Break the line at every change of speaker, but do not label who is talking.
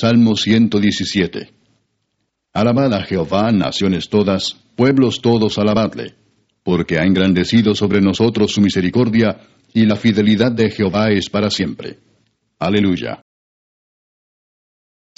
Salmo 117. Alabad a Jehová, naciones todas, pueblos todos, alabadle, porque ha engrandecido sobre nosotros su misericordia, y la fidelidad de Jehová es para siempre. Aleluya.